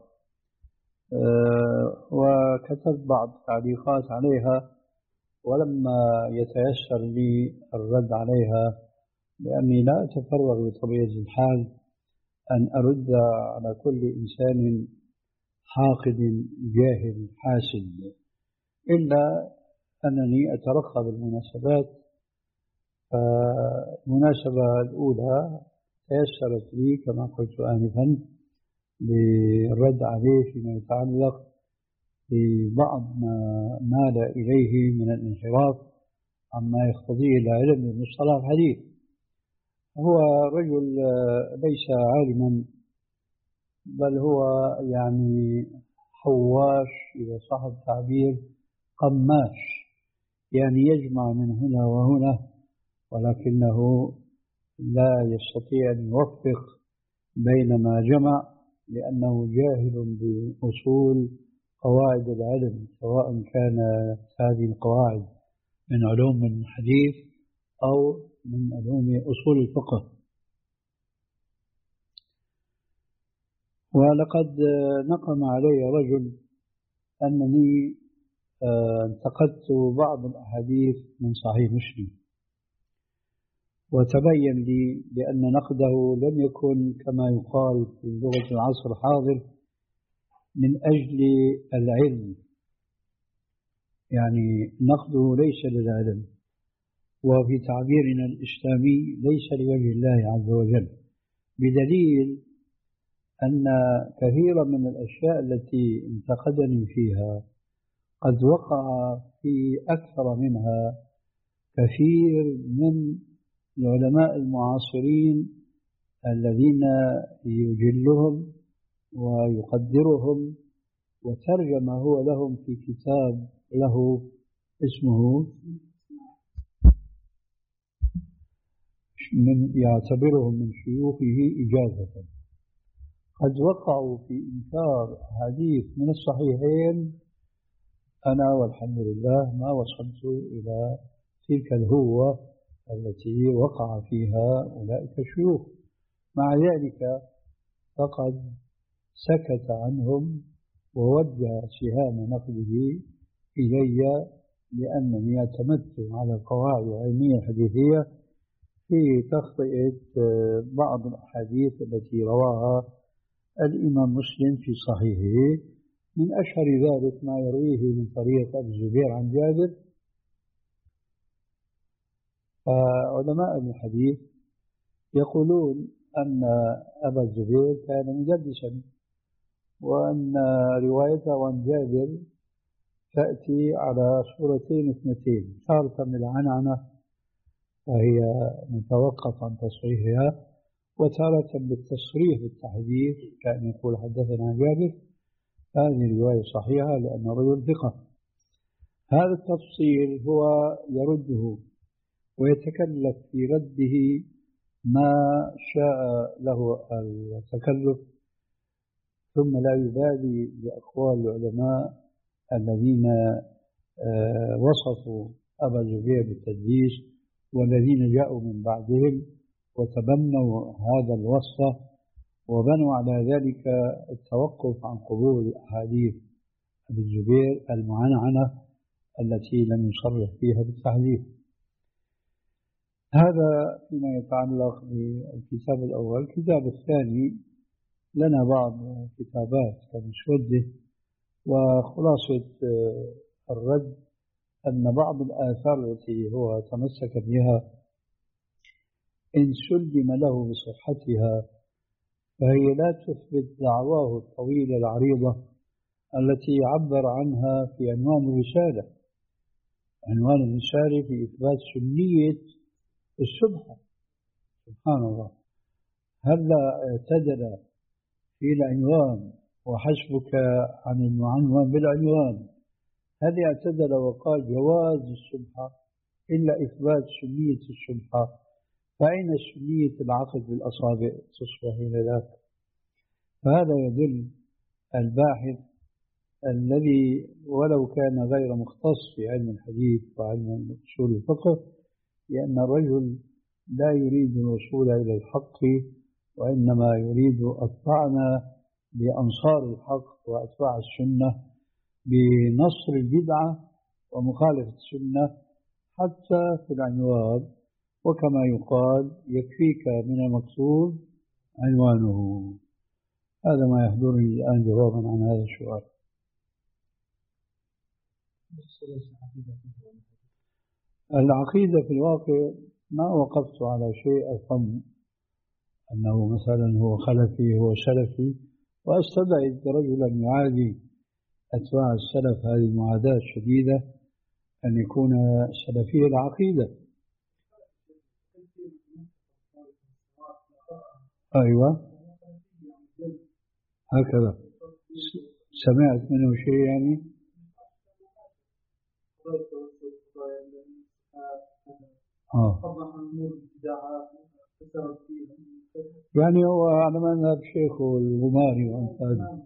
وكتبت بعض تعليقات عليها، ولما يتيسر لي الرد عليها لأني لا أتفرغ بطبيعة الحال أن أرد على كل إنسان حاقد جاهل حاسد، إلا أنني أترقب المناسبات. فالمناسبة الأولى تيسرت لي كما قلت آنفا بالرد عليه فيما يتعلق ببعض ما مال إليه من الانحراف عما يقتضيه العلم بمصطلح الحديث. هو رجل ليس عالما، بل هو يعني حواش إذا صح التعبير، قماش، يعني يجمع من هنا وهنا، ولكنه لا يستطيع أن يوفق بين ما جمع لأنه جاهل بأصول قواعد العلم، سواء كانت هذه القواعد من علوم الحديث أو من علوم أصول الفقه. ولقد نقم علي رجل أنني انتقدت بعض الأحاديث من صحيح مسلم، وتبين لي بأن نقده لم يكن كما يقال في لغة العصر الحاضر من أجل العلم، يعني نقده ليس للعلم، وفي تعبيرنا الإسلامي ليس لوجه الله عز وجل، بدليل أن كثيرا من الأشياء التي انتقدني فيها قد وقع في أكثر منها كثير من العلماء المعاصرين الذين يجلهم ويقدرهم، وترجم هو لهم في كتاب له اسمه من يعتبرهم من شيوخه إجازة. قد وقعوا في إنكار حديث من الصحيحين أنا والحمد لله ما وصلت إلى تلك الهوة التي وقع فيها أولئك الشيوخ. مع ذلك فقد سكت عنهم ووجه سهام نقده إلي، لأنني اعتمدت على القواعد العلمية الحديثية في تخطئة بعض الأحاديث التي رواها الإمام مسلم في صحيحه، من أشهر ذلك ما يرويه من طريق أبي الزبير عن جابر. فعلماء الحديث يقولون أن أبا الزبير كان مدلسا، وأن روايته عن جابر تأتي على صورتين اثنتين، تارة بالعنعنة فهي متوقف عن تصحيحها، وتارة بالتصريح بالتحديث كأن يقول حدثنا جابر. هذه رواية صحيحة لأن الرجل ثقة. هذا التفصيل هو يرده ويتكلف في رده ما شاء له التكلف، ثم لا يبالي بأقوال العلماء الذين وصفوا أبا الزبير بالتدليس والذين جاءوا من بعدهم وتبنوا هذا الوصف وبنوا على ذلك التوقف عن قبول أحاديث أبي الزبير المعنعنة التي لم يصرح فيها بالتحديث. هذا فيما يتعلق بالكتاب الأول. الكتاب الثاني لنا بعض كتابات كمسودة، وخلاصة الرد أن بعض الآثار التي هو تمسك بها إن سلم له بصحتها فهي لا تثبت دعواه الطويلة العريضة التي عبر عنها في عنوان الرسالة. عنوان الرسالة في إثبات سنية السبحة. سبحان الله، هلا اعتدل في العنوان وحسبك عن المعنون بالعنوان، هل اعتدل وقال جواز السبحة إلا إثبات سنية السبحة؟ فأين سنية العقد بالأصابع تصبح إلى ذاك؟ فهذا يدل الباحث الذي ولو كان غير مختص في علم الحديث وعلم أصول الفقه، لأن الرجل لا يريد الوصول إلى الحق وإنما يريد الطعن بأنصار الحق وأتباع السنة بنصر البدعة ومخالفة السنة حتى في العنوان، وكما يقال يكفيك من المكتوب عنوانه. هذا ما يحضرني الآن جوابا عن هذا السؤال. العقيدة في الواقع ما وقفت على شيء أظن أنه مثلا هو خلفي هو سلفي، وأستبعد رجلا يعادي أتباع السلف هذه المعاداة الشديدة أن يكون سلفي العقيدة. أيوة هكذا سمعت منه شيء يعني. آه. يعني هو على مذهب شيخه الغماري وأمثاله.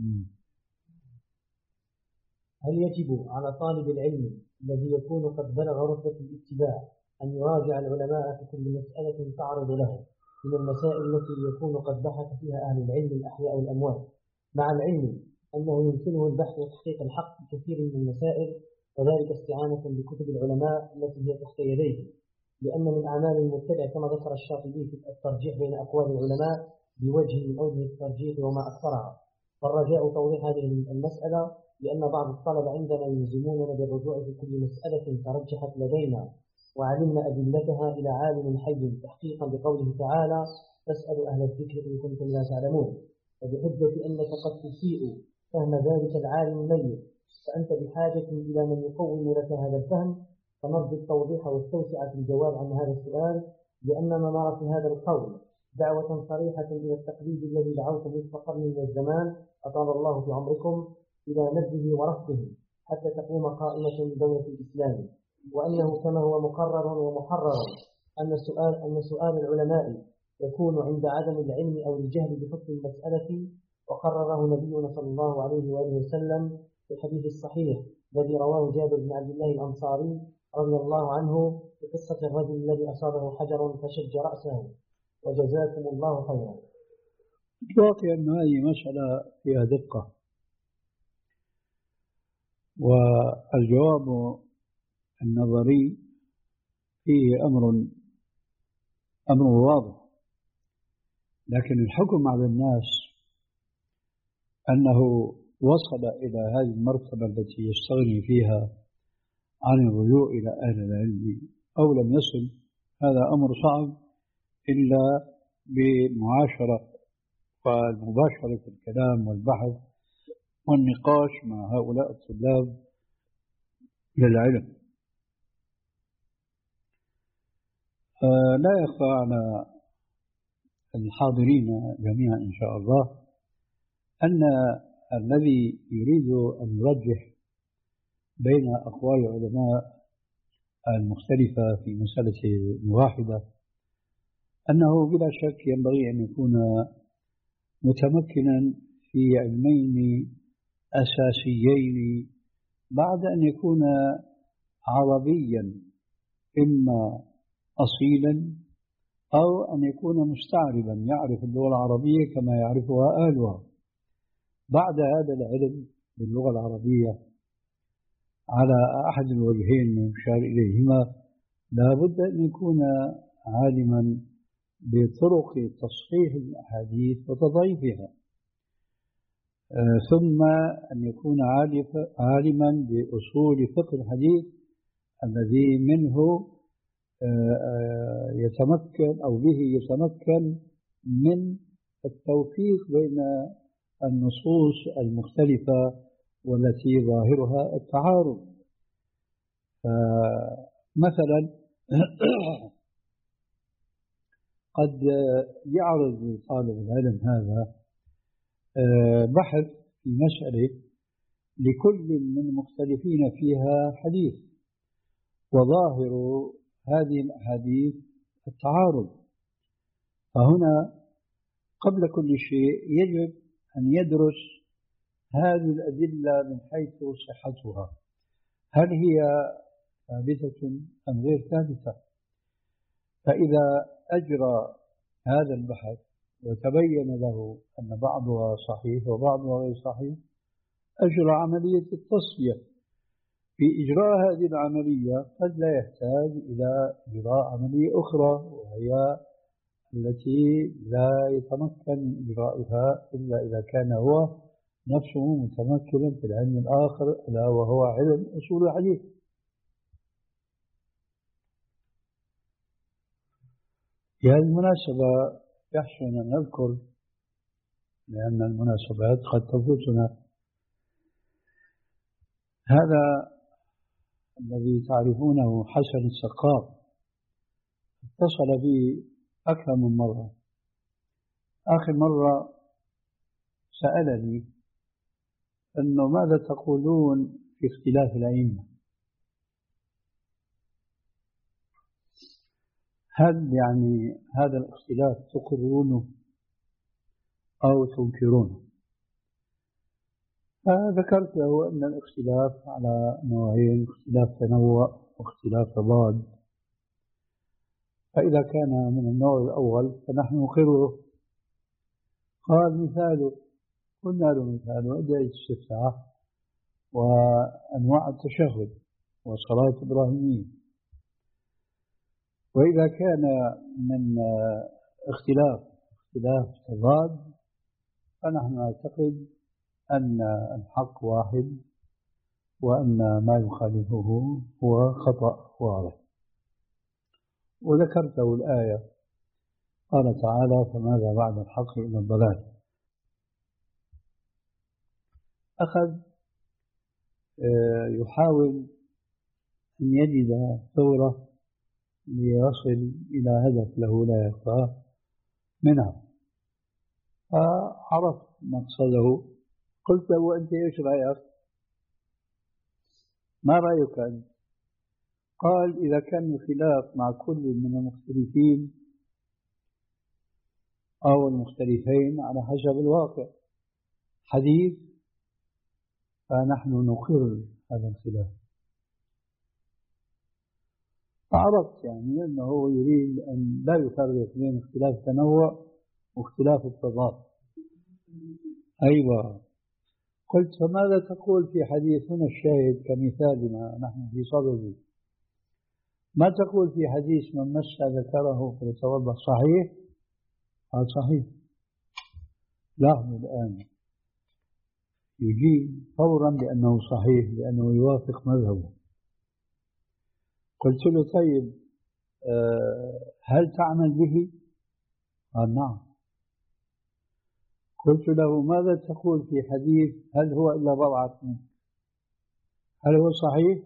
هل يجب على طالب العلم الذي يكون قد بلغ رتبة الاتباع أن يراجع العلماء في كل مسألة تعرض له من المسائل التي يكون قد بحث فيها أهل العلم الأحياء والأموات، مع العلم أنه يمكنه البحث وتحقيق الحق في كثير من المسائل، وذلك استعانة بكتب العلماء التي هي تحت يديه، لأن من أعمال المبتدع كما ذكر الشاطبي في الترجيح بين أقوال العلماء بوجه من أوجه الترجيح وما أكثرها، والرجاء توضيح هذه المسألة لأن بعض الطلبة عندنا يلزموننا بالرجوع في كل مسألة ترجحت لدينا وعلمنا أدلتها إلى عالم حي تحقيقا بقوله تعالى فاسألوا أهل الذكر إن كنتم لا تعلمون، وبحجة أنك قد تسيء فهم ذلك العالم الميت، فأنت بحاجة إلى من يقوم لك هذا الفهم، فنرجو التوضيح والتوسعة في الجواب عن هذا السؤال، لأننا نرى في هذا القول دعوة صريحة إلى التقليد الذي دعوتم وفق قرن من الزمان أطال الله في عمركم إلى نبذه ورفضه حتى تقوم قائمة دولة الإسلام، وأنه كما هو مقرر ومحرر أن السؤال أن سؤال العلماء يكون عند عدم العلم أو الجهل بحكم المسألة، وقرره نبينا صلى الله عليه وآله وسلم في الحديث الصحيح الذي رواه جابر بن عبد الله الأنصاري رضي الله عنه في قصة الرجل الذي أصابه حجر فشج رأسه، وجزاكم الله خيرا. الواقع أن هذه مسألة فيها دقة، والجواب النظري فيه أمر أمر واضح، لكن الحكم على الناس أنه وصل إلى هذه المرتبة التي يستغني فيها عن الرجوع إلى أهل العلم أو لم يصل، هذا أمر صعب إلا بمعاشرة والمباشرة في الكلام والبحث والنقاش مع هؤلاء الطلاب للعلم. آه لا يخفى على الحاضرين جميعا إن شاء الله أن الذي يريد أن يرجح بين أقوال العلماء المختلفة في مسألة واحدة أنه بلا شك ينبغي أن يكون متمكنا في علمين أساسيين بعد أن يكون عربيا إما أصيلا أو أن يكون مستعربا يعرف اللغة العربية كما يعرفها أهلها. بعد هذا العلم باللغة العربية على أحد الوجهين المشار إليهما لا بد أن يكون عالما بطرق تصحيح الأحاديث وتضعيفها، آه ثم أن يكون عالما بأصول فقه الحديث الذي منه آه يتمكن أو به يتمكن من التوفيق بين النصوص المختلفة والتي ظاهرها التعارض. مثلا قد يعرض لطالب العلم هذا بحث في مسألة لكل من المختلفين فيها حديث، وظاهر هذه الأحاديث التعارض، فهنا قبل كل شيء يجب أن يدرس هذه الأدلة من حيث صحتها، هل هي ثابتة أم غير ثابتة؟ فإذا أجرى هذا البحث وتبين له أن بعضها صحيح وبعضها غير صحيح أجرى عملية التصفية. في إجراء هذه العملية قد لا يحتاج إلى إجراء عملية أخرى، وهي التي لا يتمكن من إجرائها إلا إذا كان هو نفسه متمكنا في العلم الآخر ألا وهو علم أصول الحديث. بهذه المناسبة يحسن أن نذكر، لأن المناسبات قد تفوتنا، هذا الذي تعرفونه حسن السقاف اتصل بي أكثر من مرة. آخر مرة سألني أنه ماذا تقولون في اختلاف الأئمة؟ هل يعني هذا الاختلاف تقرونه أو تنكرونه؟ فذكرت له أن الاختلاف على نوعين، اختلاف تنوع واختلاف تضاد. فإذا كان من النوع الأول فنحن نقره. قال مثاله، قلنا له مثاله أدعية الاستفتاح وأنواع التشهد وصلاة إبراهيمية. وإذا كان من اختلاف اختلاف تضاد فنحن نعتقد أن الحق واحد وأن ما يخالفه هو خطأ واضح. وذكرته الآية قال تعالى: فماذا بعد الحق إلا الضلال. أخذ يحاول أن يجد ثورة ليصل إلى هدف له لا يخفى منها، فعرف مقصده. قلت له: أنت إيش رأيك؟ ما رأيك أنت؟ قال: إذا كان الخلاف مع كل من المختلفين أو المختلفين على حسب الواقع حديث فنحن نقر هذا الخلاف. فعرفت يعني أنه يريد أن لا يفرق بين اختلاف التنوع واختلاف التضاد. أيوة. قلت: فماذا تقول في حديث هنا الشاهد كمثالنا نحن في صدده؟ ما تقول في حديث من مس ذكره فليتوضأ؟ صحيح؟ قال: صحيح. لاحظوا الآن يجيب فورا بأنه صحيح لأنه يوافق مذهبه. قلت له: طيب هل تعمل به؟ قال: نعم. قلت له: ماذا تقول في حديث هل هو إلا بضعة منك؟ هل هو صحيح؟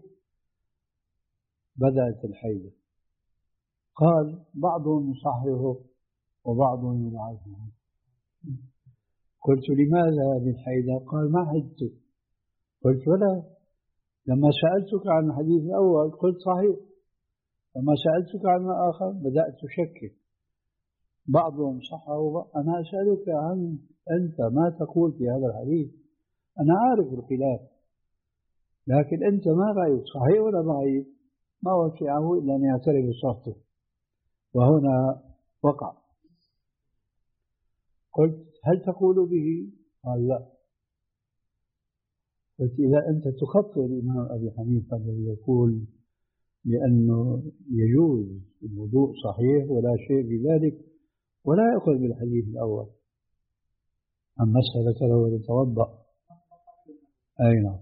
بدأت الحيلة. قال: بعضهم يصححه وبعضهم يضعفه. قلت: لماذا هذه الحيلة؟ قال: ما عدت. قلت: ولا لما سألتك عن الحديث الأول قلت صحيح، لما سألتك عن الآخر بدأت أشكك، بعضهم صححه. أنا أسألك عن أنت ما تقول في هذا الحديث؟ أنا عارف الخلاف، لكن أنت ما رأيك صحيح ولا ضعيف؟ ما وسعه إلا أن يعترف بصحته، وهنا وقع. قلت: هل تقول به؟ قال: لا. قلت: إذا أنت تخطئ الإمام أبي حنيفة الذي يقول لأنه يجوز الوضوء صحيح ولا شيء في ذلك ولا يأخذ بالحديث الأول عن مسألة له يتوضأ. أي نعم.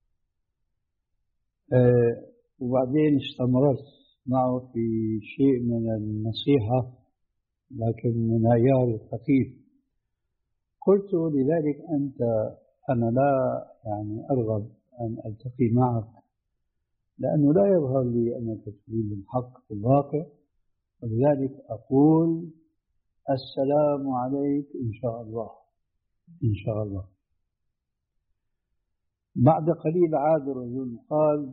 أه وبعدين استمرت معه في شيء من النصيحة لكن من عيار خفيف. قلت: لذلك أنت أنا لا يعني أرغب أن ألتقي معك لأنه لا يظهر لي أنك تريد الحق في الواقع، ولذلك أقول السلام عليك إن شاء الله. إن شاء الله. بعد قليل عاد الرجل قال: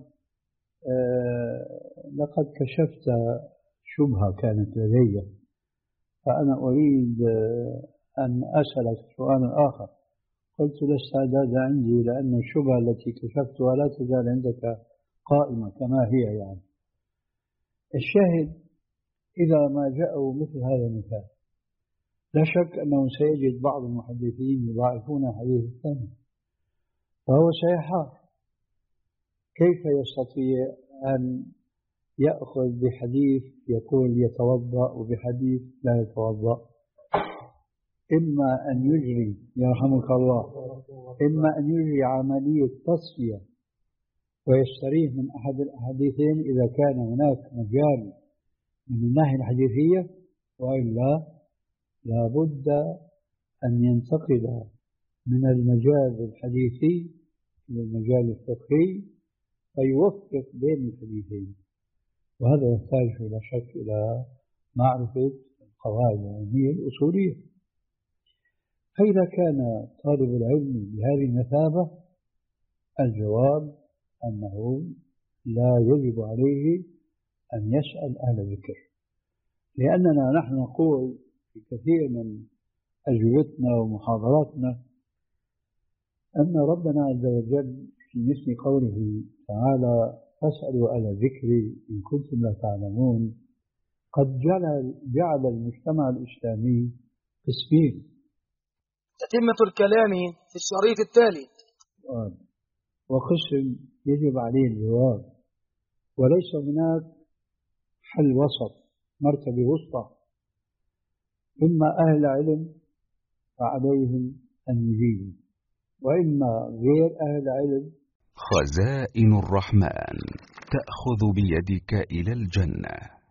آه لقد كشفت شبهة كانت لدي، فأنا أريد آه أن أسألك سؤال آخر. قلت: لا استعداد عندي لأن الشبهة التي كشفتها لا تزال عندك قائمة كما هي. يعني الشاهد إذا ما جاءوا مثل هذا المثال لا شك أنه سيجد بعض المحدثين يضاعفون حديث الثاني، فهو سيحار. كيف يستطيع أن يأخذ بحديث يقول يتوضأ وبحديث لا يتوضأ؟ إما أن يجري يرحمك الله إما أن يجري عملية تصفية ويستريح من أحد الأحاديثين إذا كان هناك مجال من الناحية الحديثية، وإلا لابد أن ينتقل من المجال الحديثي إلى المجال الفقهي فيوفق بين الحديثين، وهذا يحتاج لا شك إلى معرفة القواعد العلمية الأصولية. فإذا كان طالب العلم بهذه المثابة الجواب أنه لا يجب عليه أن يسأل أهل الذكر، لأننا نحن نقول في كثير من أجوبتنا ومحاضراتنا أن ربنا عز وجل في مثل قوله تعالى: فاسألوا أهل الذكر إن كنتم لا تعلمون، قد جعل, جعل المجتمع الإسلامي قسمين. تتمة الكلام في الشريط التالي. وقسم يجب عليه الجواب، وليس هناك حل وسط، مرتبة وسطى. إما أهل علم فعليهم أن يجيبوا، وإما غير أهل علم. خزائن الرحمن تأخذ بيدك إلى الجنة.